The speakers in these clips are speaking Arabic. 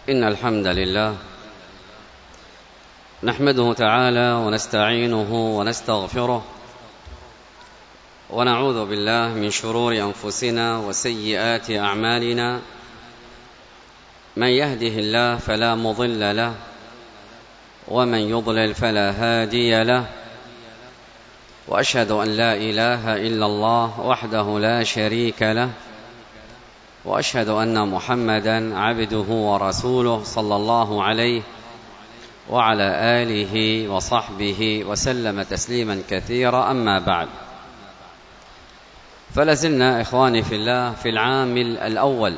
إن الحمد لله نحمده تعالى ونستعينه ونستغفره ونعوذ بالله من شرور أنفسنا وسيئات أعمالنا. من يهده الله فلا مضل له ومن يضلل فلا هادي له، وأشهد أن لا إله إلا الله وحده لا شريك له، وأشهد أن محمدًا عبده ورسوله صلى الله عليه وعلى آله وصحبه وسلم تسليما كثيرا. أما بعد، فلازلنا إخواني في الله في العام الأول،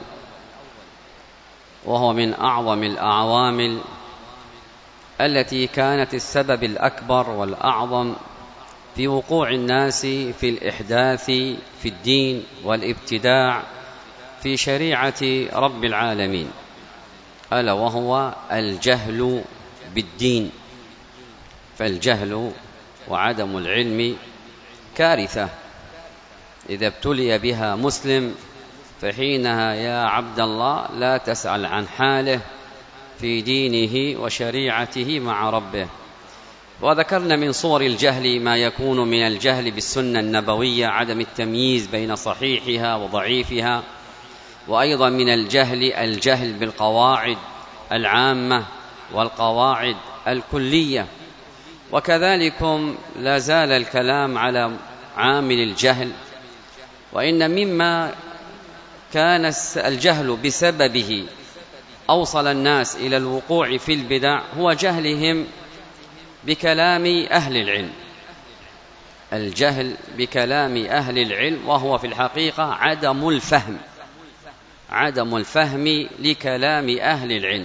وهو من أعظم الأعوامل التي كانت السبب الأكبر والأعظم في وقوع الناس في الإحداث في الدين والابتداع في شريعة رب العالمين، ألا وهو الجهل بالدين. فالجهل وعدم العلم كارثة إذا ابتلي بها مسلم، فحينها يا عبد الله لا تسأل عن حاله في دينه وشريعته مع ربه. وذكرنا من صور الجهل ما يكون من الجهل بالسنة النبوية، عدم التمييز بين صحيحها وضعيفها، وأيضا من الجهل بالقواعد العامة والقواعد الكلية. وكذلك لا زال الكلام على عامل الجهل، وإن مما كان الجهل بسببه أوصل الناس إلى الوقوع في البدع هو جهلهم بكلام أهل العلم. الجهل بكلام أهل العلم، وهو في الحقيقة عدم الفهم لكلام أهل العلم.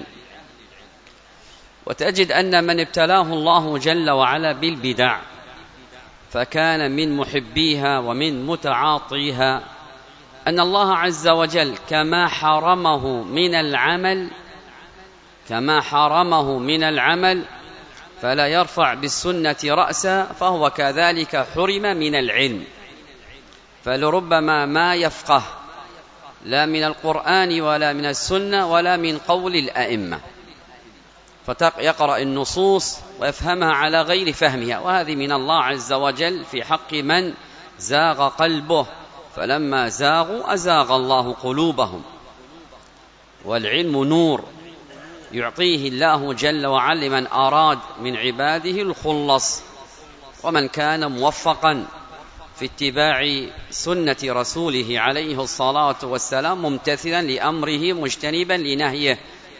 وتجد أن من ابتلاه الله جل وعلا بالبدع فكان من محبيها ومن متعاطيها، أن الله عز وجل كما حرمه من العمل فلا يرفع بالسنة رأسا، فهو كذلك حرم من العلم. فلربما ما يفقه لا من القرآن ولا من السنة ولا من قول الأئمة، فيقرأ النصوص ويفهمها على غير فهمها، وهذه من الله عز وجل في حق من زاغ قلبه، فلما زاغوا أزاغ الله قلوبهم. والعلم نور يعطيه الله جل وعلا لمن أراد من عباده الخلص، ومن كان موفقا في اتباع سنة رسوله عليه الصلاة والسلام، ممتثلا لأمره مجتنبا لنهيه.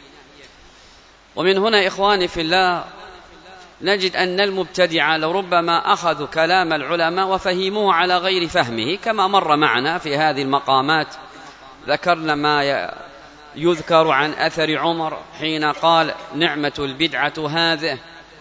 ومن هنا إخواني في الله نجد أن المبتدعة لربما أخذوا كلام العلماء وفهموه على غير فهمه، كما مر معنا في هذه المقامات. ذكرنا ما يذكر عن أثر عمر حين قال نعمة البدعة هذه،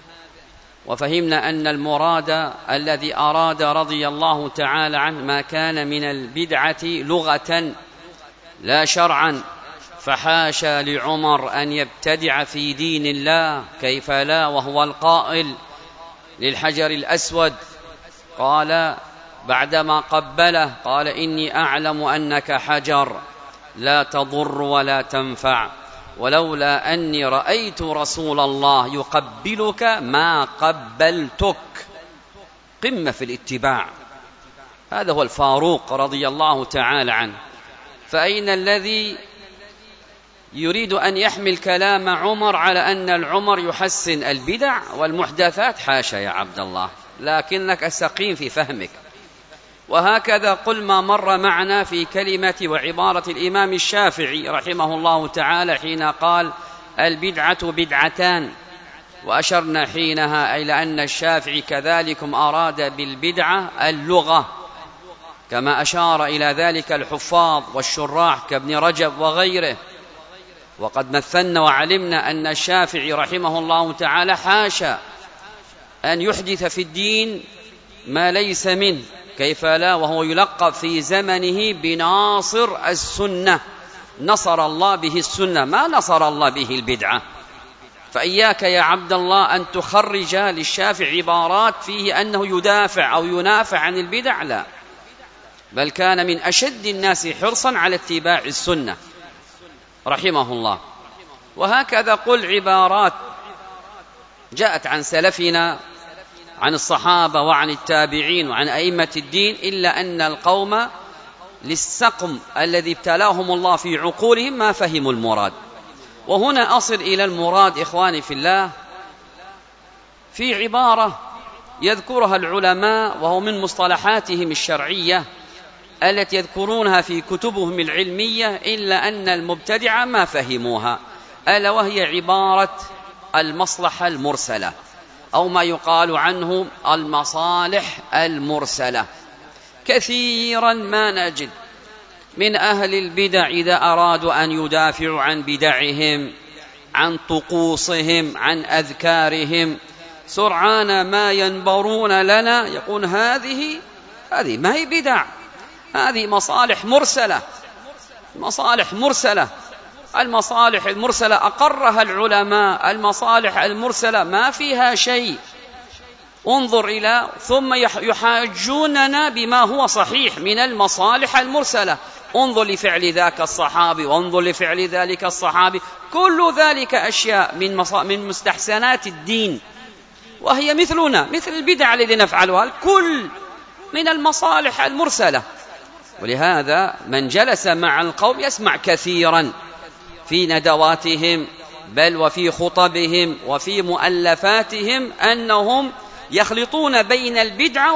وفهمنا أن المراد الذي أراد رضي الله تعالى عنه ما كان من البدعة لغة لا شرعا، فحاشا لعمر أن يبتدع في دين الله، كيف لا وهو القائل للحجر الأسود، قال بعدما قبله قال إني أعلم أنك حجر لا تضر ولا تنفع، ولولا أني رأيت رسول الله يقبلك ما قبلتك. قمة في الاتباع، هذا هو الفاروق رضي الله تعالى عنه. فأين الذي يريد أن يحمل كلام عمر على أن العمر يحسن البدع والمحدثات؟ حاشا يا عبد الله، لكنك سقيم في فهمك. وهكذا قل ما مر معنا في كلمة وعبارة الإمام الشافعي رحمه الله تعالى حين قال البدعة بدعتان، وأشرنا حينها إلى أن الشافعي كذلكم أراد بالبدعة اللغة، كما أشار إلى ذلك الحفاظ والشراح كابن رجب وغيره. وقد مثلنا وعلمنا أن الشافعي رحمه الله تعالى حاشا أن يحدث في الدين ما ليس منه، كيف لا وهو يلقب في زمنه بناصر السنة، نصر الله به السنة ما نصر الله به البدعة. فإياك يا عبد الله أن تخرج للشافعي عبارات فيه أنه يدافع أو ينافع عن البدع، لا، بل كان من أشد الناس حرصا على اتباع السنة رحمه الله. وهكذا قل عبارات جاءت عن سلفنا عن الصحابة وعن التابعين وعن أئمة الدين، إلا أن القوم للسقم الذي ابتلاهم الله في عقولهم ما فهموا المراد. وهنا أصل إلى المراد إخواني في الله في عبارة يذكرها العلماء، وهو من مصطلحاتهم الشرعية التي يذكرونها في كتبهم العلمية، إلا أن المبتدعة ما فهموها، ألا وهي عبارة المصلحة المرسلة، أو ما يقال عنه المصالح المرسلة. كثيرا ما نجد من أهل البدع إذا أرادوا أن يدافعوا عن بدعهم، عن طقوسهم، عن أذكارهم، سرعان ما ينبرون لنا يقول هذه ما هي بدع، هذه مصالح مرسلة. مصالح مرسلة، المصالح المرسلة أقرها العلماء، المصالح المرسلة ما فيها شيء. انظر إلى ثم يحاجوننا بما هو صحيح من المصالح المرسلة. انظر لفعل ذاك الصحابي، وانظر لفعل ذلك الصحابي، كل ذلك أشياء من مستحسنات الدين، وهي مثلنا مثل البدع الذي نفعلها، الكل من المصالح المرسلة. ولهذا من جلس مع القوم يسمع كثيرا في ندواتهم بل وفي خطبهم وفي مؤلفاتهم أنهم يخلطون بين البدعة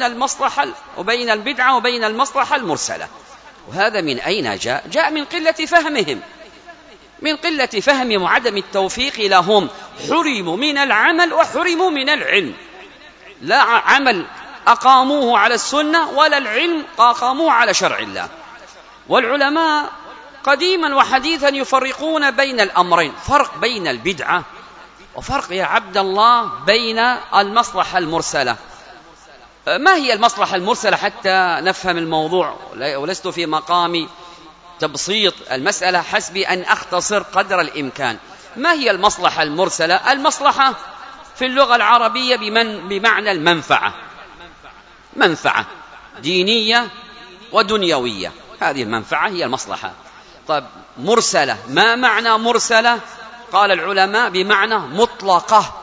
وبين المصلحة المرسلة. وهذا من أين جاء؟ جاء من قلة فهمهم، من قلة فهمهم وعدم التوفيق لهم. حرموا من العمل وحرموا من العلم، لا عمل أقاموه على السنة ولا العلم أقاموه على شرع الله. والعلماء قديما وحديثا يفرقون بين الأمرين، فرق بين البدعة وفرق يا عبد الله بين المصلحة المرسلة. ما هي المصلحة المرسلة حتى نفهم الموضوع، ولست في مقام تبسيط المسألة، حسبي أن أختصر قدر الإمكان. ما هي المصلحة المرسلة؟ المصلحة في اللغة العربية بمعنى المنفعة، منفعة دينية ودنيوية، هذه المنفعة هي المصلحة. طيب مرسلة، ما معنى مرسلة؟ قال العلماء بمعنى مطلقة.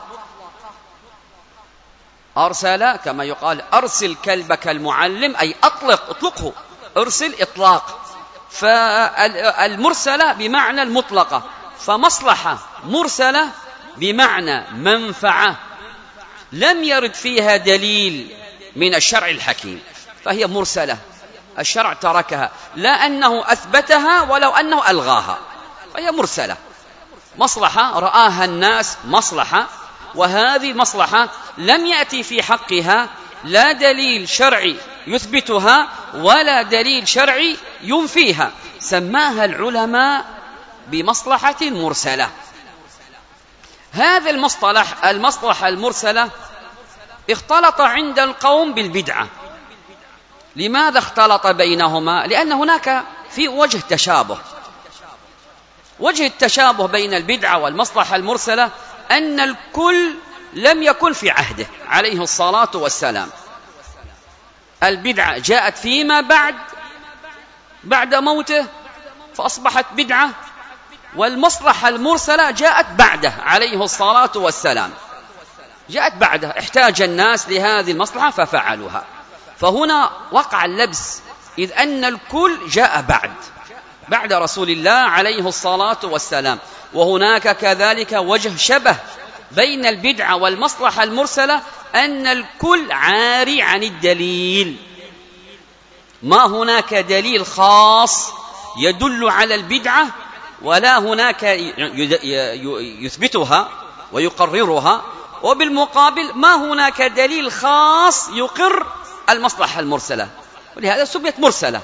أرسل كما يقال أرسل كلبك المعلم، أي أطلقه، أرسل إطلاق. فالمرسلة بمعنى المطلقة، فمصلحة مرسلة بمعنى منفعة لم يرد فيها دليل من الشرع الحكيم، فهي مرسلة، الشرع تركها، لا أنه أثبتها ولو أنه ألغاها، فهي مرسلة. مصلحة رآها الناس مصلحة، وهذه مصلحة لم يأتي في حقها لا دليل شرعي يثبتها ولا دليل شرعي ينفيها، سماها العلماء بمصلحة مرسلة. هذا المصطلح المصلحة المرسلة اختلط عند القوم بالبدعة. لماذا اختلط بينهما؟ لأن هناك في وجه تشابه. وجه التشابه بين البدعة والمصلحة المرسلة أن الكل لم يكن في عهده عليه الصلاة والسلام. البدعة جاءت فيما بعد موته فأصبحت بدعة، والمصلحة المرسلة جاءت بعده عليه الصلاة والسلام، جاءت بعده، احتاج الناس لهذه المصلحة ففعلوها. فهنا وقع اللبس، إذ أن الكل جاء بعد رسول الله عليه الصلاة والسلام. وهناك كذلك وجه شبه بين البدعة والمصلحة المرسلة، أن الكل عاري عن الدليل، ما هناك دليل خاص يدل على البدعة ولا هناك يثبتها ويقررها، وبالمقابل ما هناك دليل خاص يقر المصلحة المرسلة، ولهذا سميت مرسلة.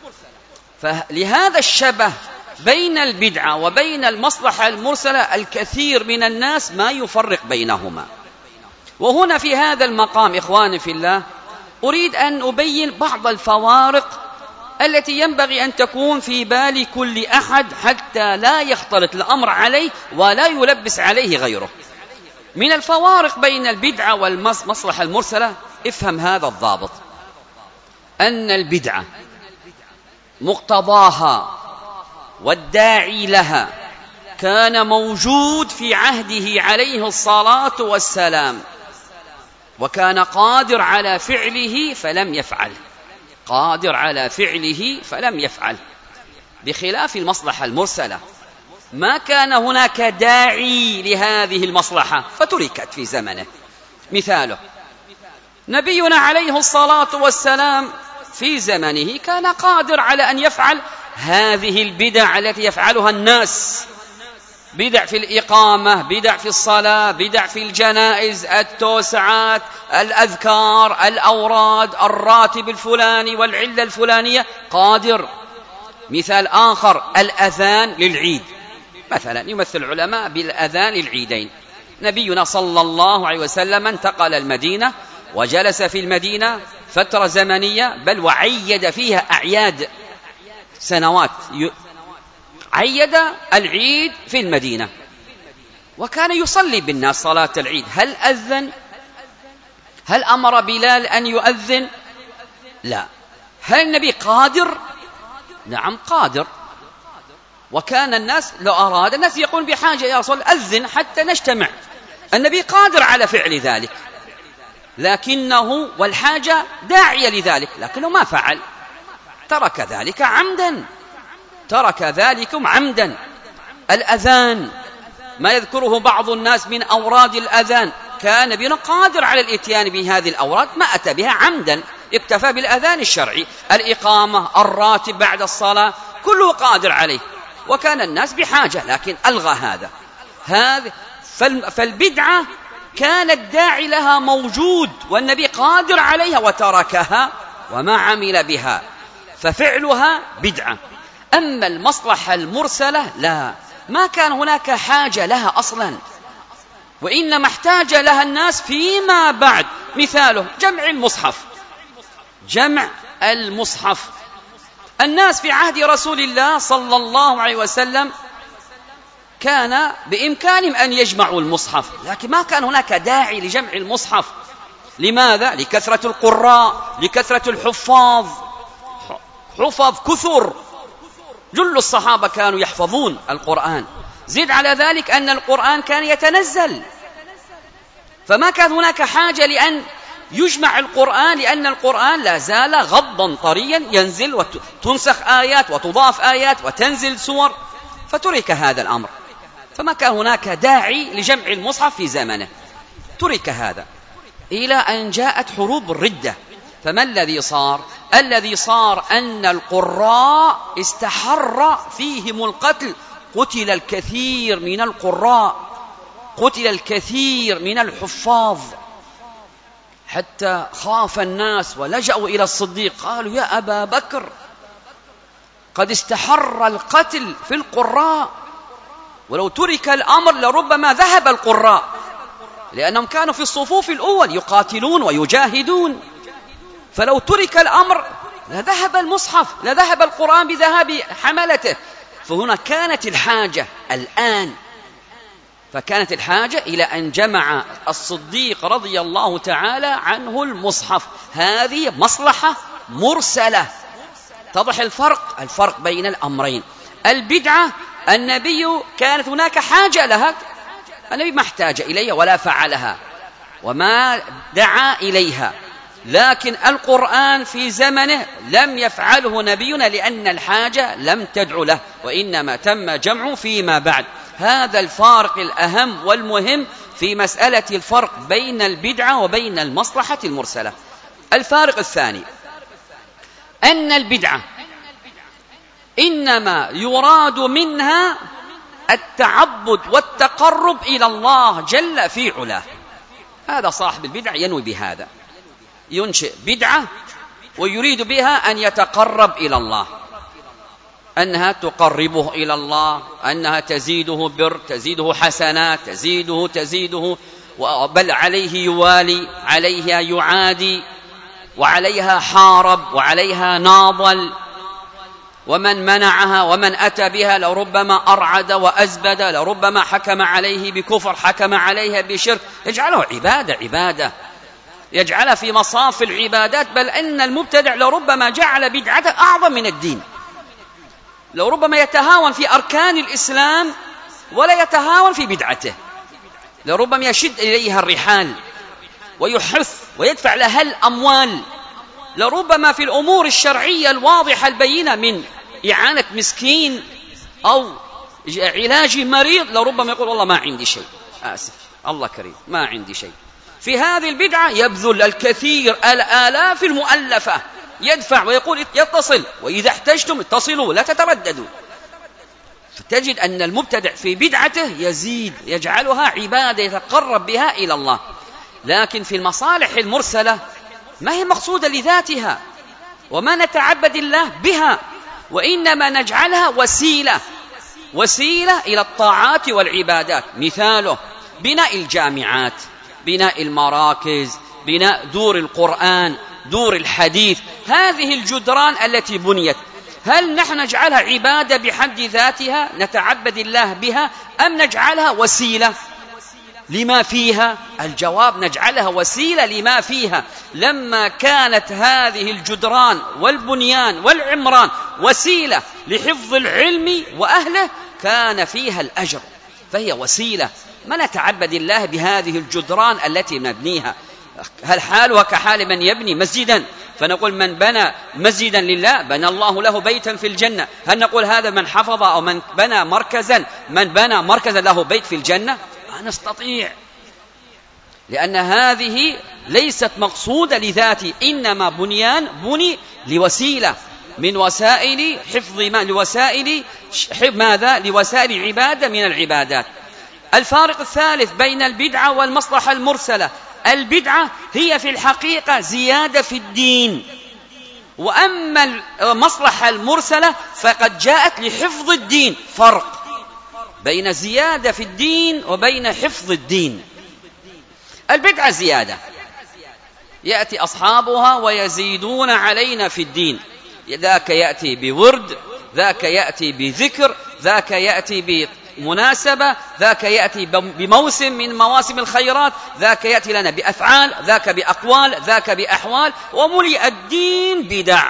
فلهذا الشبه بين البدعة وبين المصلحة المرسلة الكثير من الناس ما يفرق بينهما. وهنا في هذا المقام إخواني في الله أريد أن أبين بعض الفوارق التي ينبغي أن تكون في بال كل أحد حتى لا يختلط الأمر عليه ولا يلبس عليه غيره. من الفوارق بين البدعة والمصلحة المرسلة افهم هذا الضابط، أن البدعة مقتضاها والداعي لها كان موجود في عهده عليه الصلاة والسلام، وكان قادر على فعله فلم يفعل، قادر على فعله فلم يفعل، بخلاف المصلحة المرسلة ما كان هناك داعي لهذه المصلحة فتركت في زمنه. مثاله نبينا عليه الصلاة والسلام في زمنه كان قادر على أن يفعل هذه البدع التي يفعلها الناس، بدع في الإقامة، بدع في الصلاة، بدع في الجنائز، التوسعات، الأذكار، الأوراد، الراتب الفلاني والعلة الفلانية، قادر. مثال آخر الأذان للعيد مثلا، يمثل العلماء بالأذان للعيدين. نبينا صلى الله عليه وسلم انتقل المدينة وجلس في المدينة فترة زمنية، بل وعيد فيها أعياد سنوات، عيد العيد في المدينة، وكان يصلي بالناس صلاة العيد. هل أذن؟ هل أمر بلال أن يؤذن؟ لا. هل النبي قادر؟ نعم قادر. وكان الناس لو أراد الناس يقول بحاجة يا رسول أذن حتى نجتمع، النبي قادر على فعل ذلك، لكنه والحاجة داعية لذلك، لكنه ما فعل، ترك ذلك عمدا، ترك ذلكم عمدا. الأذان ما يذكره بعض الناس من أوراد الأذان، كان نبينا قادر على الاتيان بهذه الأوراد ما أتى بها عمدا، اكتفى بالأذان الشرعي. الإقامة، الراتب بعد الصلاة، كله قادر عليه، وكان الناس بحاجة لكن ألغى هذا. فالبدعة كان الداعي لها موجود والنبي قادر عليها وتركها وما عمل بها، ففعلها بدعة. أما المصلحة المرسلة لا، ما كان هناك حاجة لها أصلا، وإنما احتاج لها الناس فيما بعد. مثاله جمع المصحف، جمع المصحف. الناس في عهد رسول الله صلى الله عليه وسلم كان بإمكانهم أن يجمعوا المصحف، لكن ما كان هناك داعي لجمع المصحف. لماذا؟ لكثرة القراء، لكثرة الحفاظ، حفظ كثر، جل الصحابة كانوا يحفظون القرآن. زد على ذلك أن القرآن كان يتنزل، فما كان هناك حاجة لأن يجمع القرآن، لأن القرآن لا زال غضا طريا، ينزل وتنسخ آيات وتضاف آيات وتنزل سور، فترك هذا الأمر، فما كان هناك داعي لجمع المصحف في زمنه، ترك هذا إلى أن جاءت حروب الردة. فما الذي صار؟ الذي صار أن القراء استحر فيهم القتل، قتل الكثير من القراء، قتل الكثير من الحفاظ، حتى خاف الناس ولجأوا إلى الصديق قالوا يا أبا بكر قد استحر القتل في القراء، ولو ترك الأمر لربما ذهب القراء، لأنهم كانوا في الصفوف الأول يقاتلون ويجاهدون، فلو ترك الأمر لذهب المصحف، لذهب القرآن بذهاب حملته. فهنا كانت الحاجة الآن، فكانت الحاجة إلى أن جمع الصديق رضي الله تعالى عنه المصحف. هذه مصلحة مرسلة. تضح الفرق بين الأمرين. البدعة النبي كانت هناك حاجة لها، النبي ما احتاج إليها ولا فعلها وما دعا إليها، لكن القرآن في زمنه لم يفعله نبينا لأن الحاجة لم تدع له، وإنما تم جمعه فيما بعد. هذا الفارق الأهم والمهم في مسألة الفرق بين البدعة وبين المصلحة المرسلة. الفارق الثاني أن البدعة إنما يراد منها التعبد والتقرب إلى الله جل في علاه. هذا صاحب البدعة ينوي بهذا، ينشئ بدعة ويريد بها أن يتقرب إلى الله، أنها تقربه إلى الله، أنها تزيده بر، تزيده حسنات، تزيده بل عليه يوالي، عليها يعادي، وعليها حارب، وعليها ناضل، ومن منعها ومن أتى بها لربما أرعد وأزبد، لربما حكم عليه بكفر، حكم عليها بشرك، يجعله عبادة، يجعلها في مصاف العبادات. بل أن المبتدع لربما جعل بدعته أعظم من الدين، لربما يتهاون في أركان الإسلام ولا يتهاون في بدعته، لربما يشد إليها الرحال ويحث ويدفع لها الأموال، لربما في الأمور الشرعية الواضحة البينة من إعانة مسكين أو علاج مريض، لربما يقول والله ما عندي شيء، آسف الله كريم ما عندي شيء. في هذه البدعة يبذل الكثير الآلاف المؤلفة، يدفع ويقول يتصل، وإذا احتجتم اتصلوا لا تترددوا. فتجد أن المبتدع في بدعته يزيد يجعلها عبادة يتقرب بها إلى الله. لكن في المصالح المرسلة ما هي مقصودة لذاتها، وما نتعبد الله بها، وإنما نجعلها وسيلة إلى الطاعات والعبادات. مثاله بناء الجامعات، بناء المراكز، بناء دور القرآن، دور الحديث. هذه الجدران التي بنيت، هل نحن نجعلها عبادة بحد ذاتها نتعبد الله بها، أم نجعلها وسيلة لما فيها؟ الجواب نجعلها وسيلة لما فيها. لما كانت هذه الجدران والبنيان والعمران وسيلة لحفظ العلم وأهله كان فيها الأجر، فهي وسيلة. ما نتعبد الله بهذه الجدران التي نبنيها. هل حالها كحال من يبني مسجدا فنقول من بنى مسجدا لله بنى الله له بيتا في الجنة؟ هل نقول هذا من حفظ أو من بنى مركزا له بيت في الجنة؟ ما نستطيع، لأن هذه ليست مقصودة لذاته، إنما بني لوسيلة من وسائل حفظ لوسائل عبادة من العبادات. الفارق الثالث بين البدعة والمصلحة المرسلة: البدعة هي في الحقيقة زيادة في الدين، وأما المصلحة المرسلة فقد جاءت لحفظ الدين. فرق بين زيادة في الدين وبين حفظ الدين. البدعة زيادة، يأتي أصحابها ويزيدون علينا في الدين، ذاك يأتي بورد، ذاك يأتي بذكر، ذاك يأتي بمناسبة، ذاك يأتي بموسم من مواسم الخيرات، ذاك يأتي لنا بأفعال، ذاك بأقوال، ذاك بأحوال، وملئ الدين بدع.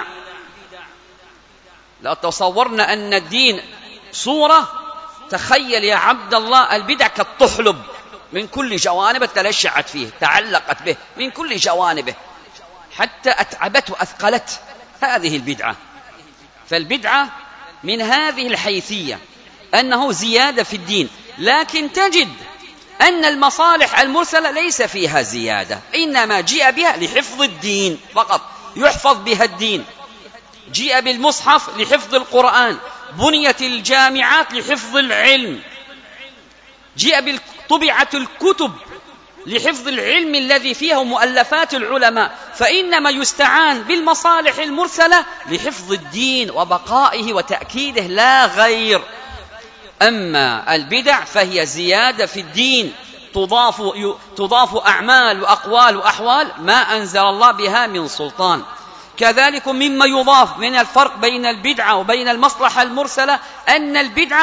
لو تصورنا أن الدين صورة، تخيل يا عبد الله البدع كالطحلب، من كل جوانب تلشعت فيه، تعلقت به من كل جوانبه حتى أتعبته أثقلت هذه البدعة. فالبدعة من هذه الحيثية أنه زيادة في الدين، لكن تجد أن المصالح المرسلة ليس فيها زيادة، إنما جيء بها لحفظ الدين فقط، يحفظ بها الدين. جيء بالمصحف لحفظ القرآن، بنيت الجامعات لحفظ العلم، جيء طبعت الكتب لحفظ العلم الذي فيها مؤلفات العلماء. فإنما يستعان بالمصالح المرسلة لحفظ الدين وبقائه وتأكيده لا غير. أما البدع فهي زيادة في الدين، تضاف أعمال وأقوال وأحوال ما أنزل الله بها من سلطان. كذلك مما يضاف من الفرق بين البدعة وبين المصلحة المرسلة أن البدعة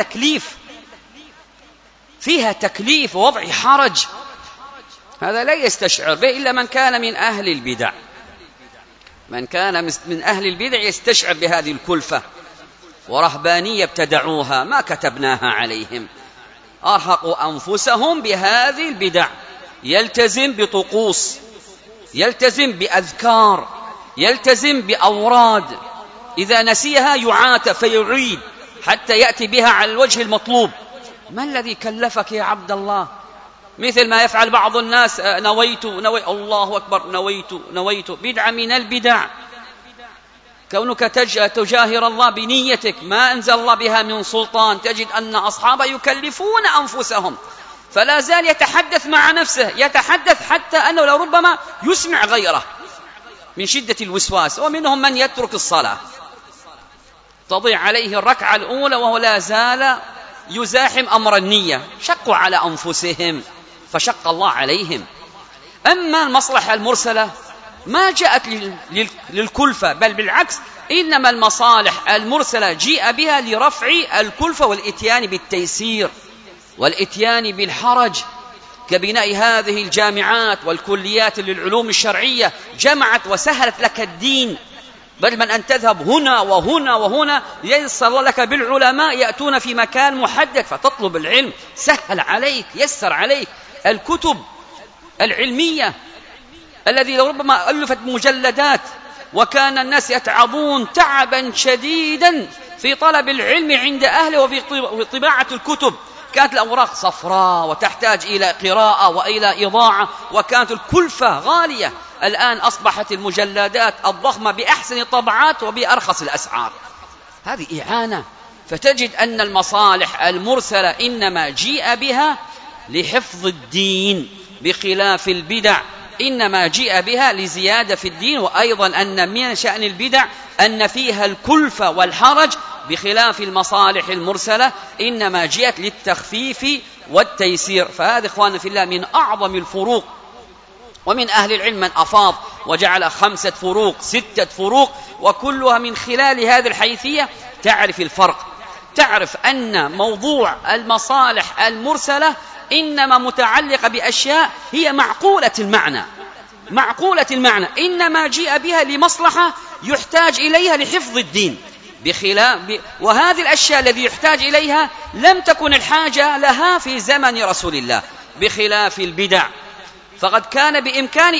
فيها تكليف ووضع حرج، هذا لا يستشعر به إلا من كان من أهل البدع. من كان من أهل البدع يستشعر بهذه الكلفة. ورهبانية ابتدعوها ما كتبناها عليهم، أرهقوا أنفسهم بهذه البدع. يلتزم بطقوس، يلتزم بأذكار، يلتزم بأوراد، إذا نسيها يعاتب فيعيد حتى يأتي بها على الوجه المطلوب. ما الذي كلفك يا عبد الله؟ مثل ما يفعل بعض الناس، نويت الله أكبر، نويت بدعة من البدع. كونك تجاهر الله بنيتك ما أنزل الله بها من سلطان. تجد أن أصحابه يكلفون أنفسهم، فلا زال يتحدث مع نفسه، يتحدث حتى أنه لربما يسمع غيره من شدة الوسواس. ومنهم من يترك الصلاة، تضيع عليه الركعة الأولى وهو لا زال يزاحم أمر النية. شقوا على أنفسهم فشق الله عليهم. أما المصلحة المرسلة ما جاءت للكلفة، بل بالعكس، إنما المصالح المرسلة جيء بها لرفع الكلفة والإتيان بالتيسير والإتيان بالحرج، كبناء هذه الجامعات والكليات للعلوم الشرعية، جمعت وسهلت لك الدين بدل من أن تذهب هنا وهنا وهنا، ييسر لك بالعلماء يأتون في مكان محدد فتطلب العلم. سهل عليك، يسر عليك. الكتب العلمية الذي ربما ألفت مجلدات، وكان الناس يتعبون تعبا شديدا في طلب العلم عند أهله وفي طباعة الكتب، كانت الأوراق صفراء وتحتاج إلى قراءة وإلى إضاعة، وكانت الكلفة غالية. الآن أصبحت المجلدات الضخمة بأحسن الطبعات وبأرخص الأسعار. هذه إعانة. فتجد أن المصالح المرسلة إنما جيء بها لحفظ الدين، بخلاف البدع إنما جيء بها لزيادة في الدين. وأيضا أن من شأن البدع أن فيها الكلفة والحرج، بخلاف المصالح المرسلة إنما جاءت للتخفيف والتيسير. فهذا إخواننا في الله من أعظم الفروق. ومن أهل العلم من أفاض وجعل 5 فروق 6 فروق، وكلها من خلال هذه الحيثية تعرف الفرق، تعرف أن موضوع المصالح المرسلة إنما متعلقة بأشياء هي معقولة المعنى، إنما جاء بها لمصلحة يحتاج إليها لحفظ الدين، وهذه الأشياء التي يحتاج إليها لم تكن الحاجة لها في زمن رسول الله، بخلاف البدع فقد كان بإمكان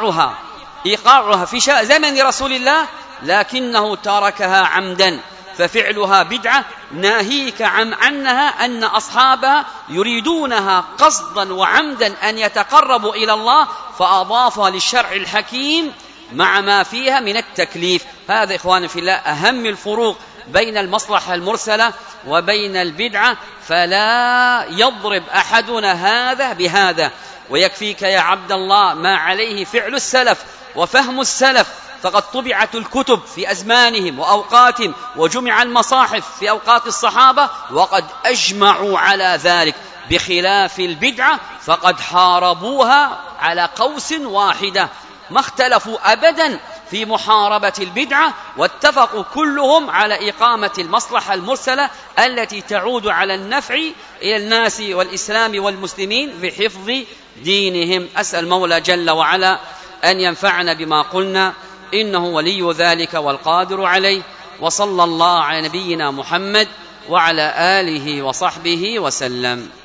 إيقاعها في زمن رسول الله، لكنه تركها عمدا، ففعلها بدعة ناهيك عنها أن أصحابها يريدونها قصدا وعمدا أن يتقربوا إلى الله، فأضافها للشرع الحكيم مع ما فيها من التكليف. هذا إخواني في الله أهم الفروق بين المصلحة المرسلة وبين البدعة، فلا يضرب أحدنا هذا بهذا. ويكفيك يا عبد الله ما عليه فعل السلف وفهم السلف، فقد طبعت الكتب في أزمانهم وأوقاتهم، وجمع المصاحف في أوقات الصحابة، وقد أجمعوا على ذلك، بخلاف البدعة فقد حاربوها على قوس واحدة، ما اختلفوا أبدا في محاربة البدعة، واتفقوا كلهم على إقامة المصلحة المرسلة التي تعود على النفع إلى الناس والإسلام والمسلمين في حفظ دينهم. أسأل مولى جل وعلا أن ينفعنا بما قلنا، إنه ولي ذلك والقادر عليه. وصلى الله على نبينا محمد وعلى آله وصحبه وسلم.